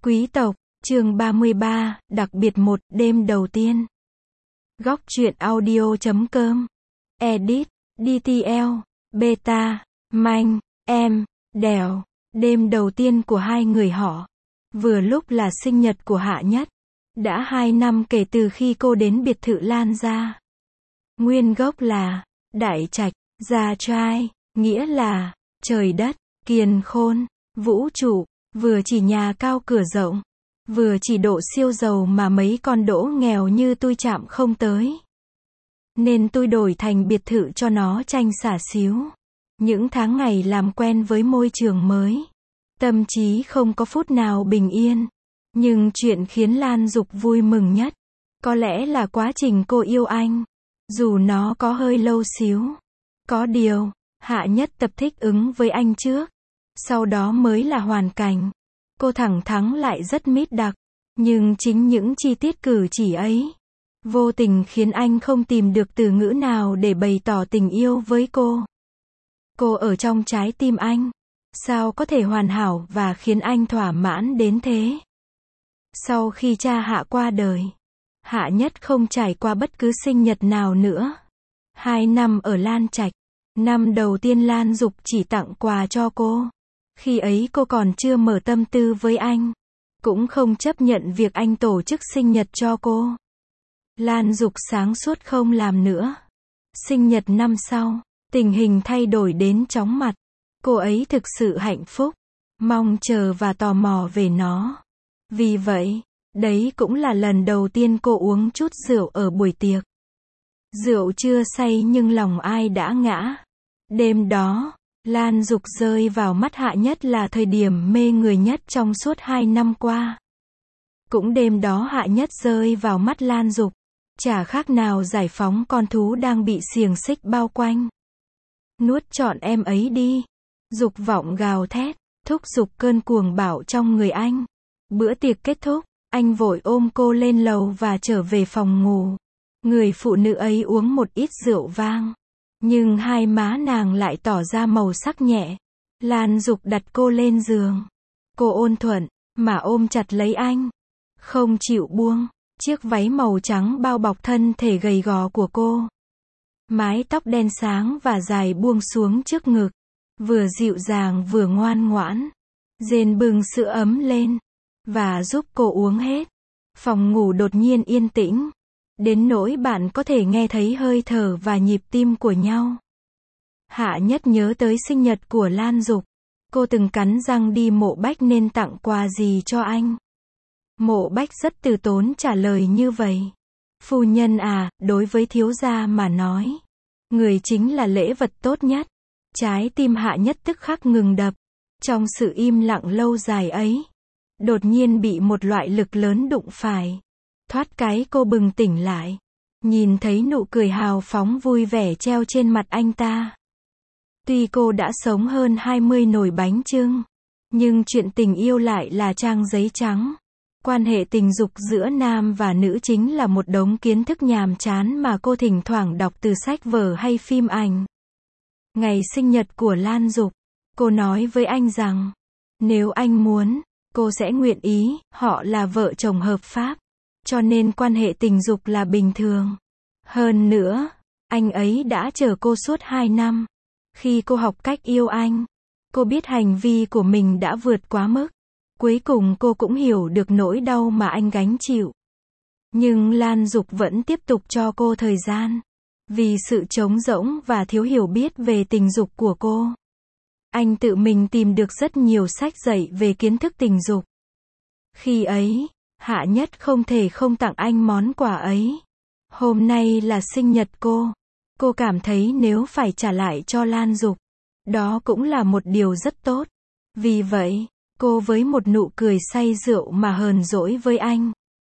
Quý tộc, chương 33, đặc biệt một, đêm đầu tiên. Góc truyện audio.com. Edit, DTL, Beta, Manh, Em, Đèo. Đêm đầu tiên của hai người họ. Vừa lúc là sinh nhật của Hạ Nhất. Đã 2 năm kể từ khi cô đến biệt thự Lan gia. Nguyên gốc là Đại Trạch, Gia Trai, nghĩa là trời đất, kiền khôn, vũ trụ. Vừa chỉ nhà cao cửa rộng, vừa chỉ độ siêu giàu mà mấy con đỗ nghèo như tôi chạm không tới. Nên tôi đổi thành biệt thự cho nó tranh xả xíu. Những tháng ngày làm quen với môi trường mới, tâm trí không có phút nào bình yên. Nhưng chuyện khiến Lan Dục vui mừng nhất, có lẽ là quá trình cô yêu anh. Dù nó có hơi lâu xíu. Có điều, Hạ Nhất tập thích ứng với anh trước. Sau đó mới là hoàn cảnh. Cô thẳng thắn lại rất mít đặc. Nhưng chính những chi tiết cử chỉ ấy, vô tình khiến anh không tìm được từ ngữ nào để bày tỏ tình yêu với cô. Cô ở trong trái tim anh. Sao có thể hoàn hảo và khiến anh thỏa mãn đến thế? Sau khi cha Hạ qua đời, Hạ Nhất không trải qua bất cứ sinh nhật nào nữa. 2 năm ở Lan Trạch. Năm đầu tiên Lan Dục chỉ tặng quà cho cô. Khi ấy cô còn chưa mở tâm tư với anh. Cũng không chấp nhận việc anh tổ chức sinh nhật cho cô. Lan Dục sáng suốt không làm nữa. Sinh nhật năm sau, tình hình thay đổi đến chóng mặt. Cô ấy thực sự hạnh phúc, mong chờ và tò mò về nó. Vì vậy, đấy cũng là lần đầu tiên cô uống chút rượu ở buổi tiệc. Rượu chưa say nhưng lòng ai đã ngã. Đêm đó, Lan Dục rơi vào mắt Hạ Nhất là thời điểm mê người nhất trong suốt 2 năm qua. Cũng đêm đó Hạ Nhất rơi vào mắt Lan Dục, chả khác nào giải phóng con thú đang bị xiềng xích bao quanh. Nuốt trọn em ấy đi. Dục vọng gào thét, thúc giục cơn cuồng bạo trong người anh. Bữa tiệc kết thúc, anh vội ôm cô lên lầu và trở về phòng ngủ. Người phụ nữ ấy uống một ít rượu vang. Nhưng hai má nàng lại tỏ ra màu sắc nhẹ. Lan Dục đặt cô lên giường. Cô ôn thuận, mà ôm chặt lấy anh. Không chịu buông. Chiếc váy màu trắng bao bọc thân thể gầy gò của cô. Mái tóc đen sáng và dài buông xuống trước ngực. Vừa dịu dàng vừa ngoan ngoãn. Rên bừng sữa ấm lên. Và giúp cô uống hết. Phòng ngủ đột nhiên yên tĩnh. Đến nỗi bạn có thể nghe thấy hơi thở và nhịp tim của nhau. Hạ Nhất nhớ tới sinh nhật của Lan Dục. Cô từng cắn răng đi Mộ Bách nên tặng quà gì cho anh. Mộ Bách rất từ tốn trả lời như vậy. Phu nhân à, đối với thiếu gia mà nói, người chính là lễ vật tốt nhất. Trái tim Hạ Nhất tức khắc ngừng đập. Trong sự im lặng lâu dài ấy, đột nhiên bị một loại lực lớn đụng phải. Thoát cái cô bừng tỉnh lại. Nhìn thấy nụ cười hào phóng vui vẻ treo trên mặt anh ta. Tuy cô đã sống hơn 20 nồi bánh chưng, nhưng chuyện tình yêu lại là trang giấy trắng. Quan hệ tình dục giữa nam và nữ chính là một đống kiến thức nhàm chán mà cô thỉnh thoảng đọc từ sách vở hay phim ảnh. Ngày sinh nhật của Lan Dục, cô nói với anh rằng, nếu anh muốn, cô sẽ nguyện ý, họ là vợ chồng hợp pháp. Cho nên quan hệ tình dục là bình thường. Hơn nữa, anh ấy đã chờ cô suốt 2 năm. Khi cô học cách yêu anh, cô biết hành vi của mình đã vượt quá mức. Cuối cùng cô cũng hiểu được nỗi đau mà anh gánh chịu. Nhưng Lan Dục vẫn tiếp tục cho cô thời gian. Vì sự trống rỗng và thiếu hiểu biết về tình dục của cô. Anh tự mình tìm được rất nhiều sách dạy về kiến thức tình dục. Khi ấy, Hạ Nhất không thể không tặng anh món quà ấy. Hôm nay là sinh nhật cô. Cô cảm thấy nếu phải trả lại cho Lan Dục, đó cũng là một điều rất tốt. Vì vậy, cô với một nụ cười say rượu mà hờn dỗi với anh.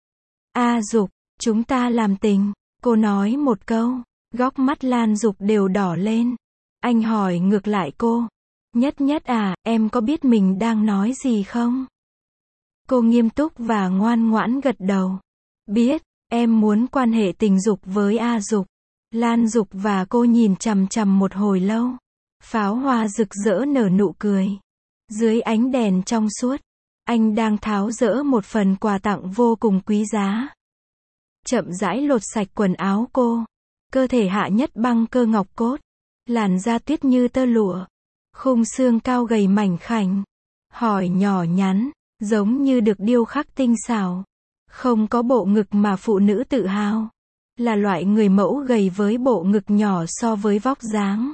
Dục, chúng ta làm tình. Cô nói một câu. Góc mắt Lan Dục đều đỏ lên. Anh hỏi ngược lại cô. Nhất Nhất à, em có biết mình đang nói gì không? Cô nghiêm túc và ngoan ngoãn gật đầu. Biết, em muốn quan hệ tình dục với Dục. Lan Dục và cô nhìn chằm chằm một hồi lâu. Pháo hoa rực rỡ nở nụ cười. Dưới ánh đèn trong suốt, Anh đang tháo dỡ một phần quà tặng vô cùng quý giá. Chậm rãi lột sạch quần áo cô. Cơ thể Hạ Nhất băng cơ ngọc cốt. Làn da tuyết như tơ lụa. Khung xương cao gầy mảnh khảnh. Hỏi nhỏ nhắn, giống như được điêu khắc tinh xảo. Không có bộ ngực mà phụ nữ tự hào. Là loại người mẫu gầy với bộ ngực nhỏ so với vóc dáng.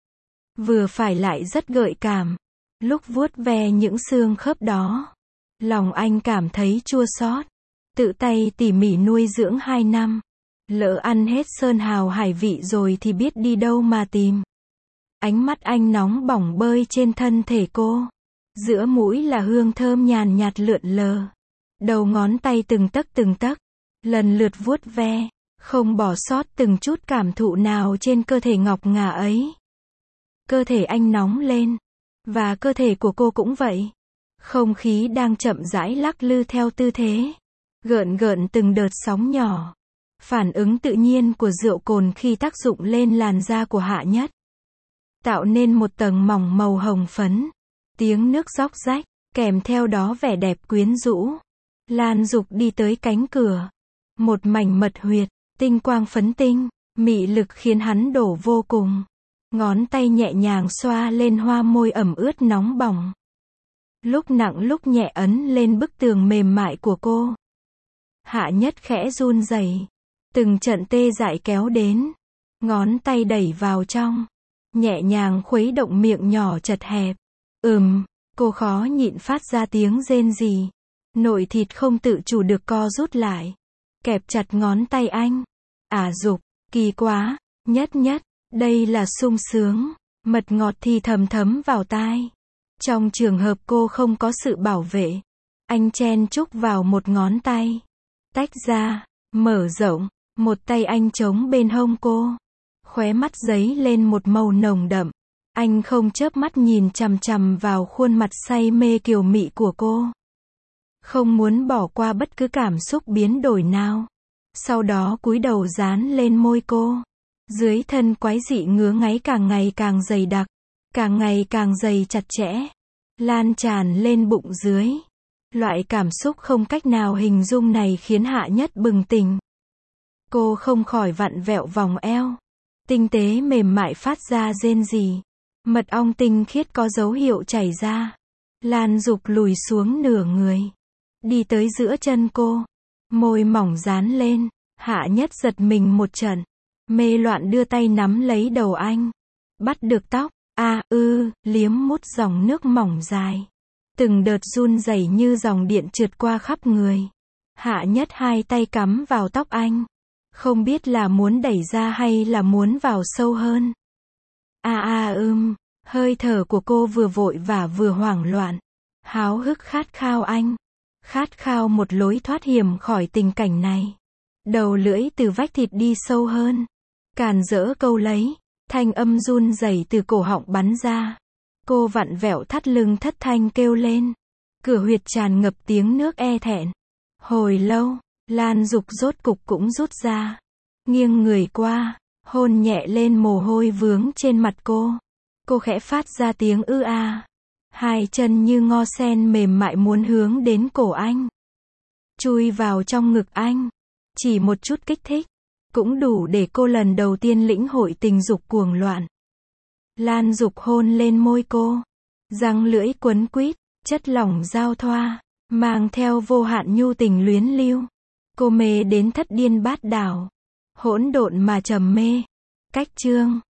Vừa phải lại rất gợi cảm. Lúc vuốt ve những xương khớp đó, lòng anh cảm thấy chua xót. Tự tay tỉ mỉ nuôi dưỡng 2 năm. Lỡ ăn hết sơn hào hải vị rồi thì biết đi đâu mà tìm. Ánh mắt anh nóng bỏng bơi trên thân thể cô. Giữa mũi là hương thơm nhàn nhạt lượn lờ. Đầu ngón tay từng tấc, lần lượt vuốt ve, không bỏ sót từng chút cảm thụ nào trên cơ thể ngọc ngà ấy. Cơ thể anh nóng lên, và cơ thể của cô cũng vậy. Không khí đang chậm rãi lắc lư theo tư thế, gợn gợn từng đợt sóng nhỏ. Phản ứng tự nhiên của rượu cồn khi tác dụng lên làn da của Hạ Nhất, tạo nên một tầng mỏng màu hồng phấn. Tiếng nước róc rách, kèm theo đó vẻ đẹp quyến rũ. Lan Dục đi tới cánh cửa. Một mảnh mật huyệt, tinh quang phấn tinh, mị lực khiến hắn đổ vô cùng. Ngón tay nhẹ nhàng xoa lên hoa môi ẩm ướt nóng bỏng. Lúc nặng lúc nhẹ ấn lên bức tường mềm mại của cô. Hạ Nhất khẽ run rẩy. Từng trận tê dại kéo đến. Ngón tay đẩy vào trong. Nhẹ nhàng khuấy động miệng nhỏ chật hẹp. Cô khó nhịn phát ra tiếng rên rỉ. Nội thịt không tự chủ được co rút lại. Kẹp chặt ngón tay anh. Dục, kỳ quá, Nhất, đây là sung sướng. Mật ngọt thì thầm thấm vào tai. Trong trường hợp cô không có sự bảo vệ, anh chen chúc vào một ngón tay. Tách ra, mở rộng, một tay anh chống bên hông cô. Khóe mắt dấy lên một màu nồng đậm. Anh không chớp mắt nhìn chằm chằm vào khuôn mặt say mê kiều mị của cô. Không muốn bỏ qua bất cứ cảm xúc biến đổi nào. Sau đó cúi đầu dán lên môi cô. Dưới thân quái dị ngứa ngáy càng ngày càng dày đặc, càng ngày càng dày chặt chẽ, lan tràn lên bụng dưới. Loại cảm xúc không cách nào hình dung này khiến Hạ Nhất bừng tỉnh. Cô không khỏi vặn vẹo vòng eo. Tinh tế mềm mại phát ra rên rỉ. Mật ong tinh khiết có dấu hiệu chảy ra. Lan Dục lùi xuống nửa người. Đi tới giữa chân cô. Môi mỏng dán lên. Hạ Nhất giật mình một trận. Mê loạn đưa tay nắm lấy đầu anh. Bắt được tóc. Liếm mút dòng nước mỏng dài. Từng đợt run rẩy như dòng điện trượt qua khắp người. Hạ Nhất hai tay cắm vào tóc anh. Không biết là muốn đẩy ra hay là muốn vào sâu hơn. Hơi thở của cô vừa vội vã vừa hoảng loạn. Háo hức khát khao anh. Khát khao một lối thoát hiểm khỏi tình cảnh này. Đầu lưỡi từ vách thịt đi sâu hơn. Càn rỡ câu lấy. Thanh âm run rẩy từ cổ họng bắn ra. Cô vặn vẹo thắt lưng thất thanh kêu lên. Cửa huyệt tràn ngập tiếng nước e thẹn. Hồi lâu, Lan Dục rốt cục cũng rút ra. Nghiêng người qua, hôn nhẹ lên mồ hôi vướng trên mặt cô. Cô khẽ phát ra tiếng Hai chân như ngo sen mềm mại muốn hướng đến cổ anh. Chui vào trong ngực anh. Chỉ một chút kích thích, cũng đủ để cô lần đầu tiên lĩnh hội tình dục cuồng loạn. Lan Dục hôn lên môi cô. Răng lưỡi quấn quýt, chất lỏng giao thoa, mang theo vô hạn nhu tình luyến lưu. Cô mê đến thất điên bát đảo. Hỗn độn mà trầm mê. Cách chương